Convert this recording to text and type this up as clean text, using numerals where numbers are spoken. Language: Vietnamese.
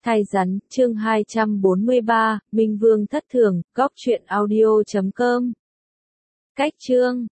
Thay rắn, chương 243, Minh Vương thất thường, góc truyện audio.com. Cách chương